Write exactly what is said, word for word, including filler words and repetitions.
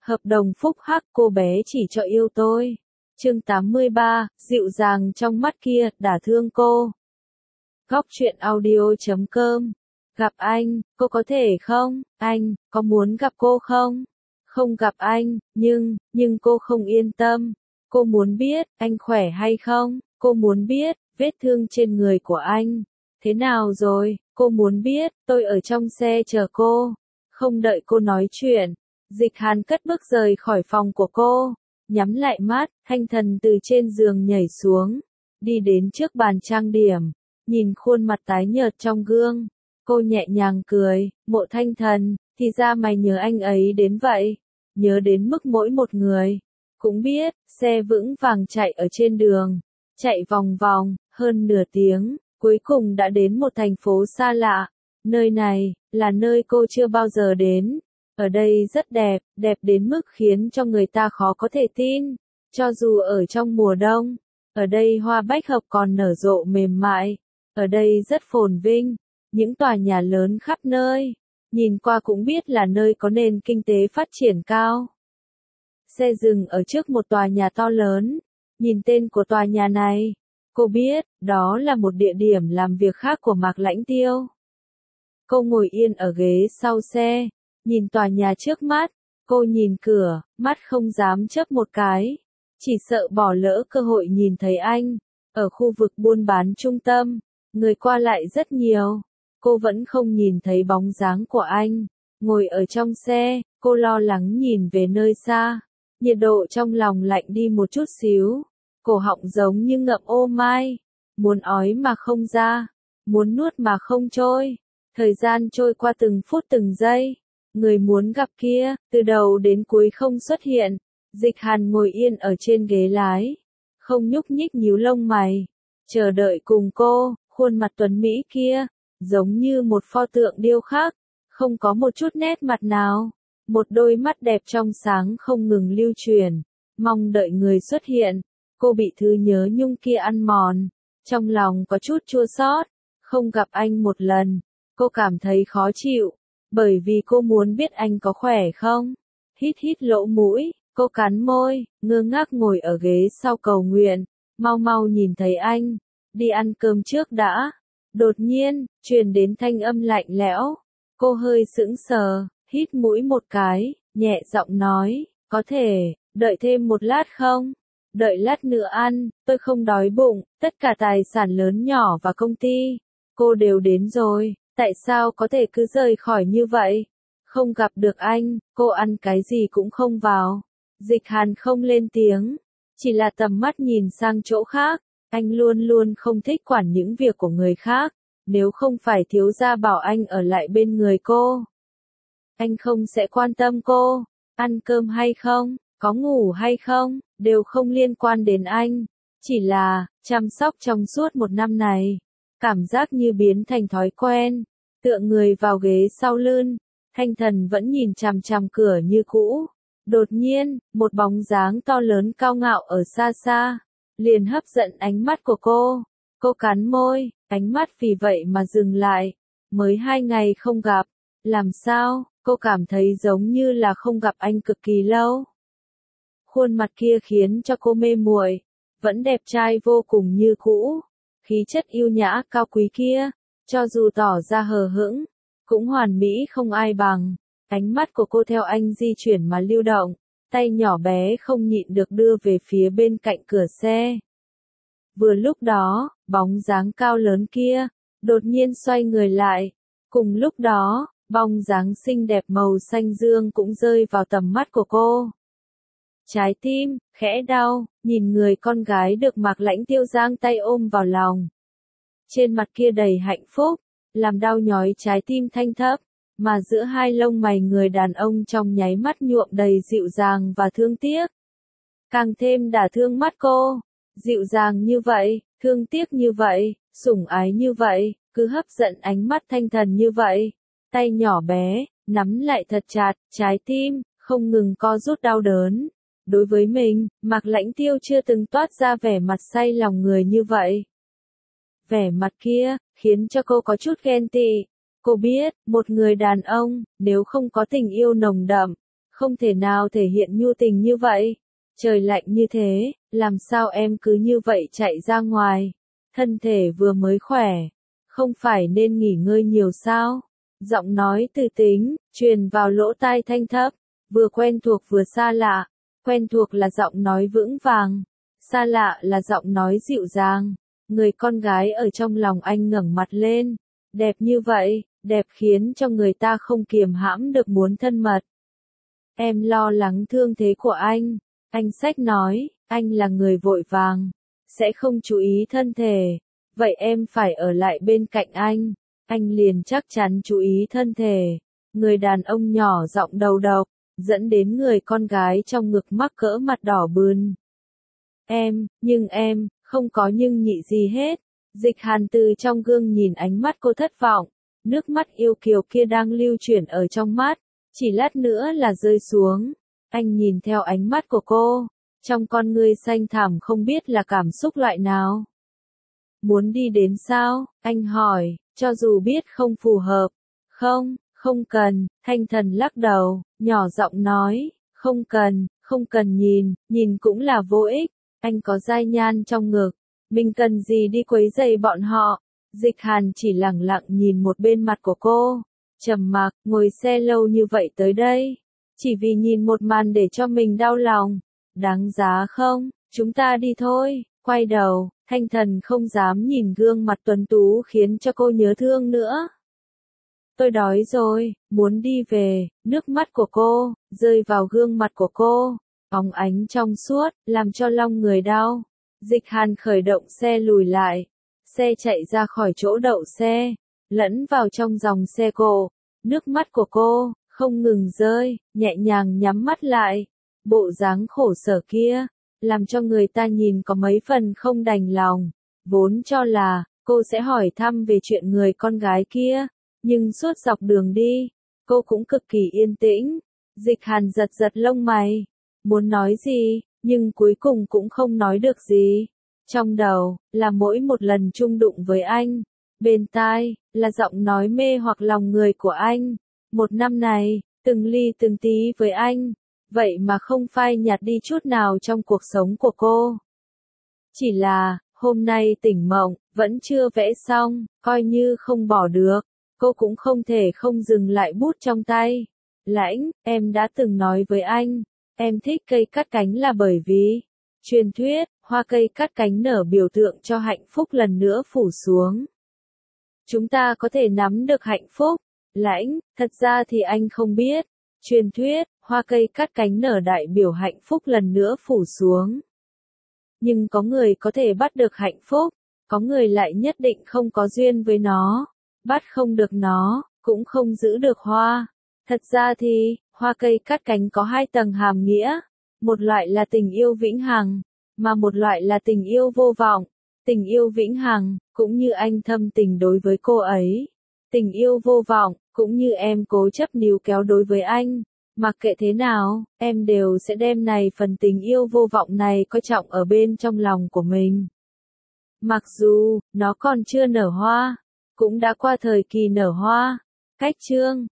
Hợp đồng phúc hắc, cô bé chỉ cho yêu tôi. Chương tám mươi ba, dịu dàng trong mắt kia, đả thương cô. Góc truyện audio chấm com. Gặp anh, cô có thể không? Anh, có muốn gặp cô không? Không gặp anh, nhưng, nhưng cô không yên tâm. Cô muốn biết, anh khỏe hay không? Cô muốn biết, vết thương trên người của anh. Thế nào rồi? Cô muốn biết, tôi ở trong xe chờ cô. Không đợi cô nói chuyện. Dịch Hàn cất bước rời khỏi phòng của cô. Nhắm lại mắt, Thanh Thần từ trên giường nhảy xuống. Đi đến trước bàn trang điểm. Nhìn khuôn mặt tái nhợt trong gương. Cô nhẹ nhàng cười, Mộ Thanh Thần, thì ra mày nhớ anh ấy đến vậy. Nhớ đến mức mỗi một người. Cũng biết, xe vững vàng chạy ở trên đường. Chạy vòng vòng, hơn nửa tiếng, cuối cùng đã đến một thành phố xa lạ. Nơi này, là nơi cô chưa bao giờ đến. Ở đây rất đẹp, đẹp đến mức khiến cho người ta khó có thể tin. Cho dù ở trong mùa đông, ở đây hoa bách hợp còn nở rộ mềm mại. Ở đây rất phồn vinh, những tòa nhà lớn khắp nơi. Nhìn qua cũng biết là nơi có nền kinh tế phát triển cao. Xe dừng ở trước một tòa nhà to lớn. Nhìn tên của tòa nhà này, cô biết, đó là một địa điểm làm việc khác của Mạc Lãnh Tiêu. Cô ngồi yên ở ghế sau xe, nhìn tòa nhà trước mắt, cô nhìn cửa, mắt không dám chớp một cái, chỉ sợ bỏ lỡ cơ hội nhìn thấy anh. Ở khu vực buôn bán trung tâm, người qua lại rất nhiều, cô vẫn không nhìn thấy bóng dáng của anh. Ngồi ở trong xe, cô lo lắng nhìn về nơi xa, nhiệt độ trong lòng lạnh đi một chút xíu. Cổ họng giống như ngậm ô mai, muốn ói mà không ra, muốn nuốt mà không trôi. Thời gian trôi qua từng phút từng giây, người muốn gặp kia, từ đầu đến cuối không xuất hiện. Dịch Hàn ngồi yên ở trên ghế lái, không nhúc nhích nhíu lông mày, chờ đợi cùng cô. Khuôn mặt tuấn Mỹ kia, giống như một pho tượng điêu khắc, không có một chút nét mặt nào. Một đôi mắt đẹp trong sáng không ngừng lưu truyền, mong đợi người xuất hiện. Cô bị thứ nhớ nhung kia ăn mòn, trong lòng có chút chua xót. Không gặp anh một lần, cô cảm thấy khó chịu, bởi vì cô muốn biết anh có khỏe không. Hít hít lỗ mũi, cô cắn môi, ngơ ngác ngồi ở ghế sau cầu nguyện, mau mau nhìn thấy anh. Đi ăn cơm trước đã. Đột nhiên, truyền đến thanh âm lạnh lẽo. Cô hơi sững sờ, hít mũi một cái, nhẹ giọng nói, có thể, đợi thêm một lát không? Đợi lát nữa ăn, tôi không đói bụng. Tất cả tài sản lớn nhỏ và công ty, cô đều đến rồi, tại sao có thể cứ rời khỏi như vậy? Không gặp được anh, cô ăn cái gì cũng không vào. Dịch Hàn không lên tiếng, chỉ là tầm mắt nhìn sang chỗ khác. Anh luôn luôn không thích quản những việc của người khác, nếu không phải thiếu gia bảo anh ở lại bên người cô. Anh không sẽ quan tâm cô, ăn cơm hay không, có ngủ hay không, đều không liên quan đến anh. Chỉ là, chăm sóc trong suốt một năm này, cảm giác như biến thành thói quen. Tựa người vào ghế sau lưng, Thanh Thần vẫn nhìn chằm chằm cửa như cũ. Đột nhiên, một bóng dáng to lớn cao ngạo ở xa xa, liền hấp dẫn ánh mắt của cô. Cô cắn môi, ánh mắt vì vậy mà dừng lại. Mới hai ngày không gặp, làm sao, cô cảm thấy giống như là không gặp anh cực kỳ lâu. Khuôn mặt kia khiến cho cô mê muội, vẫn đẹp trai vô cùng như cũ. Khí chất yêu nhã cao quý kia, cho dù tỏ ra hờ hững, cũng hoàn mỹ không ai bằng. Ánh mắt của cô theo anh di chuyển mà lưu động, tay nhỏ bé không nhịn được đưa về phía bên cạnh cửa xe. Vừa lúc đó, bóng dáng cao lớn kia, đột nhiên xoay người lại. Cùng lúc đó, bóng dáng xinh đẹp màu xanh dương cũng rơi vào tầm mắt của cô. Trái tim, khẽ đau, nhìn người con gái được Mạc Lãnh Tiêu giang tay ôm vào lòng. Trên mặt kia đầy hạnh phúc, làm đau nhói trái tim Thanh thấp, mà giữa hai lông mày người đàn ông trong nháy mắt nhuộm đầy dịu dàng và thương tiếc. Càng thêm đả thương mắt cô, dịu dàng như vậy, thương tiếc như vậy, sủng ái như vậy, cứ hấp dẫn ánh mắt Thanh Thần như vậy. Tay nhỏ bé, nắm lại thật chặt, trái tim, không ngừng co rút đau đớn. Đối với mình, Mạc Lãnh Tiêu chưa từng toát ra vẻ mặt say lòng người như vậy. Vẻ mặt kia, khiến cho cô có chút ghen tị. Cô biết, một người đàn ông, nếu không có tình yêu nồng đậm, không thể nào thể hiện nhu tình như vậy. Trời lạnh như thế, làm sao em cứ như vậy chạy ra ngoài? Thân thể vừa mới khỏe, không phải nên nghỉ ngơi nhiều sao? Giọng nói từ tính, truyền vào lỗ tai Thanh thấp, vừa quen thuộc vừa xa lạ. Quen thuộc là giọng nói vững vàng, xa lạ là giọng nói dịu dàng. Người con gái ở trong lòng anh ngẩng mặt lên, đẹp như vậy, đẹp khiến cho người ta không kiềm hãm được muốn thân mật. Em lo lắng thương thế của anh, anh Sách nói, anh là người vội vàng, sẽ không chú ý thân thể, vậy em phải ở lại bên cạnh anh, anh liền chắc chắn chú ý thân thể. Người đàn ông nhỏ giọng đầu độc, dẫn đến người con gái trong ngực mắc cỡ mặt đỏ bừng. Em, nhưng em, không có nhưng nhị gì hết. Dịch Hàn từ trong gương nhìn ánh mắt cô thất vọng, nước mắt yêu kiều kia đang lưu chuyển ở trong mắt, chỉ lát nữa là rơi xuống. Anh nhìn theo ánh mắt của cô, trong con ngươi xanh thẳm không biết là cảm xúc loại nào. Muốn đi đến sao? Anh hỏi, cho dù biết không phù hợp. Không, không cần, Thanh Thần lắc đầu, nhỏ giọng nói, không cần, không cần nhìn, nhìn cũng là vô ích, anh có giai nhan trong ngực, mình cần gì đi quấy rầy bọn họ. Dịch Hàn chỉ lẳng lặng nhìn một bên mặt của cô, trầm mặc, ngồi xe lâu như vậy tới đây, chỉ vì nhìn một màn để cho mình đau lòng, đáng giá không? Chúng ta đi thôi. Quay đầu, Thanh Thần không dám nhìn gương mặt tuấn tú khiến cho cô nhớ thương nữa. Tôi đói rồi, muốn đi về. Nước mắt của cô rơi vào gương mặt của cô, óng ánh trong suốt, làm cho lòng người đau. Dịch Hàn khởi động xe lùi lại, xe chạy ra khỏi chỗ đậu xe, lẫn vào trong dòng xe cộ. Nước mắt của cô không ngừng rơi, nhẹ nhàng nhắm mắt lại. Bộ dáng khổ sở kia, làm cho người ta nhìn có mấy phần không đành lòng. Vốn cho là cô sẽ hỏi thăm về chuyện người con gái kia, nhưng suốt dọc đường đi, cô cũng cực kỳ yên tĩnh. Dịch Hàn giật giật lông mày, muốn nói gì, nhưng cuối cùng cũng không nói được gì. Trong đầu là mỗi một lần chung đụng với anh, bên tai là giọng nói mê hoặc lòng người của anh. Một năm này, từng ly từng tí với anh, vậy mà không phai nhạt đi chút nào trong cuộc sống của cô. Chỉ là, hôm nay tỉnh mộng, vẫn chưa vẽ xong, coi như không bỏ được, cô cũng không thể không dừng lại bút trong tay. Lãnh, em đã từng nói với anh, em thích cây cắt cánh là bởi vì, truyền thuyết, hoa cây cắt cánh nở biểu tượng cho hạnh phúc lần nữa phủ xuống. Chúng ta có thể nắm được hạnh phúc. Lãnh, thật ra thì anh không biết. Truyền thuyết, hoa cây cắt cánh nở đại biểu hạnh phúc lần nữa phủ xuống. Nhưng có người có thể bắt được hạnh phúc, có người lại nhất định không có duyên với nó. Bắt không được nó, cũng không giữ được hoa. Thật ra thì, hoa cây cắt cánh có hai tầng hàm nghĩa. Một loại là tình yêu vĩnh hằng, mà một loại là tình yêu vô vọng. Tình yêu vĩnh hằng, cũng như anh thâm tình đối với cô ấy. Tình yêu vô vọng, cũng như em cố chấp níu kéo đối với anh. Mặc kệ thế nào, em đều sẽ đem này phần tình yêu vô vọng này coi trọng ở bên trong lòng của mình. Mặc dù, nó còn chưa nở hoa, cũng đã qua thời kỳ nở hoa. Cách chương